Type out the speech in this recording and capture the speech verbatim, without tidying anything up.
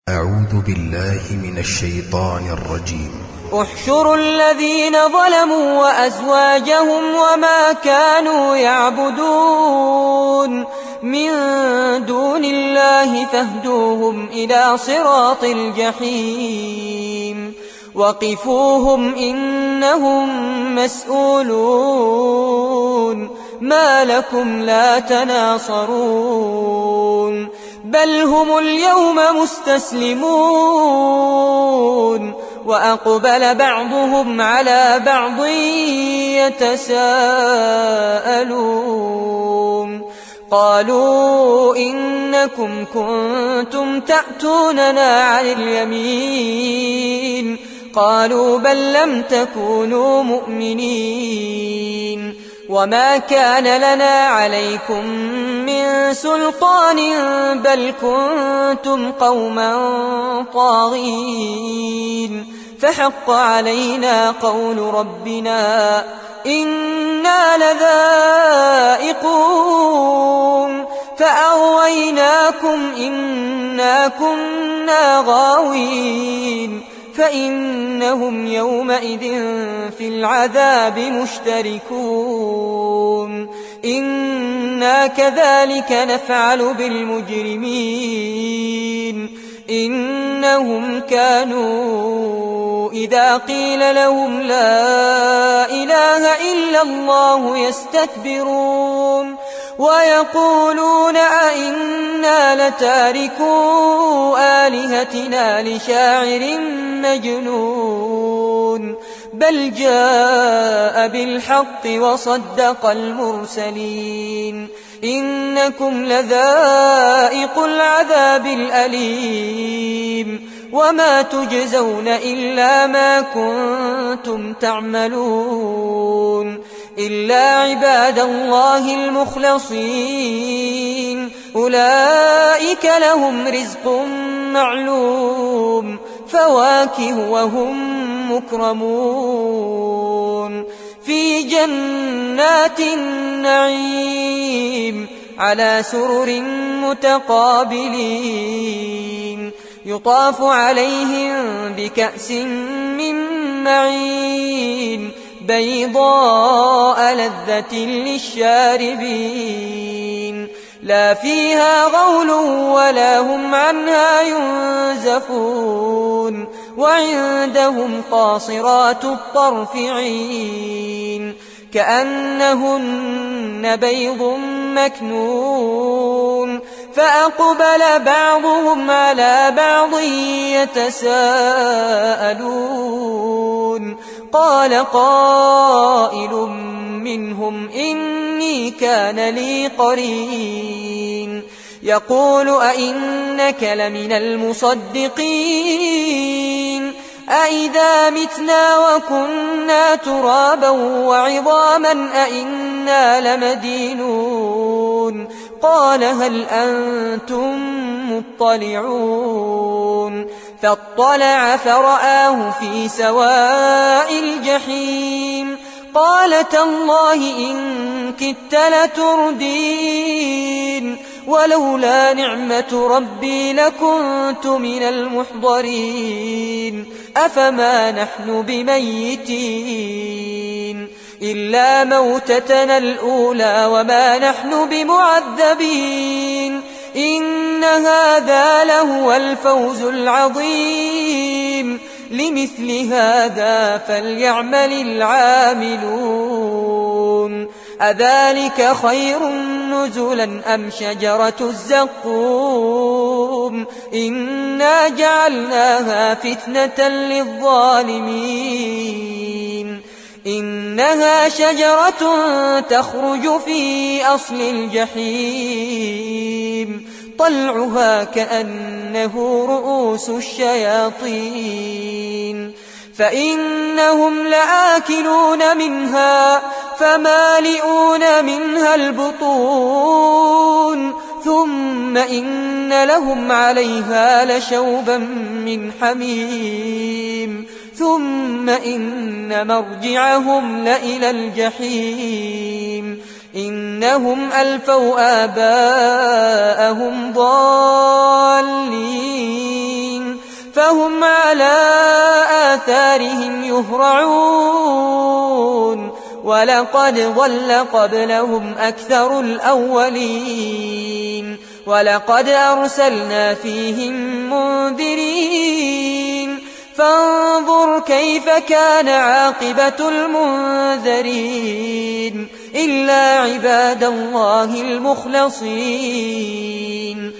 أعوذ بالله من الشيطان الرجيم. احشروا الذين ظلموا وأزواجهم وما كانوا يعبدون من دون الله فاهدوهم إلى صراط الجحيم وقفوهم إنهم مسؤولون ما لكم لا تناصرون بل هم اليوم مستسلمون وأقبل بعضهم على بعض يتساءلون قالوا إنكم كنتم تأتوننا عن اليمين قالوا بل لم تكونوا مؤمنين وما كان لنا عليكم من سلطان بل كنتم قوما طاغين فحق علينا قول ربنا إنا لذائقون فأغويناكم إنا كنا غاوين فإنهم يومئذ في العذاب مشتركون إنا كذلك نفعل بالمجرمين إنهم كانوا إذا قيل لهم لا إله إلا الله يستكبرون ويقولون أئنا لتاركو آلهتنا لشاعر مجنون بل جاء بالحق وصدق المرسلين إنكم لذائق العذاب الأليم وما تجزون إلا ما كنتم تعملون إلا عباد الله المخلصين أولئك لهم رزق معلوم فواكه وهم مكرمون في جنات النعيم على سرر متقابلين يطاف عليهم بكأس من معين بيضاء لذة للشاربين لا فيها غول ولا هم عنها ينزفون وعندهم قاصرات الطرف عين كأنهن بيض مكنون فأقبل بعضهم على بعض يتساءلون قال قائل منهم إني كان لي قرين يقول أئنك لمن المصدقين أئذا متنا وكنا ترابا وعظاما أئنا لمدينون قال هل أنتم مطلعون فاطلع فرآه في سواء الجحيم قال تالله إن كدت لتردين ولولا نعمة ربي لكنت من المحضرين أفما نحن بميتين إلا موتتنا الأولى وما نحن بمعذبين إن هذا لهو الفوز العظيم لمثل هذا فليعمل العاملون أذلك خير نزلا أم شجرة الزقوم إنا جعلناها فتنة للظالمين إنها شجرة تخرج في أصل الجحيم طلعها كأنه رؤوس الشياطين فإنهم لآكلون منها فمالئون منها البطون ثم إن لهم عليها لشوبا من حميم ثم إن مرجعهم لإلى الجحيم إنهم ألفوا آباءهم ضالين على آثارهم يهرعون ولقد ضل قبلهم أكثر الأولين ولقد أرسلنا فيهم منذرين فانظر كيف كان عاقبة المنذرين إلا عباد الله المخلصين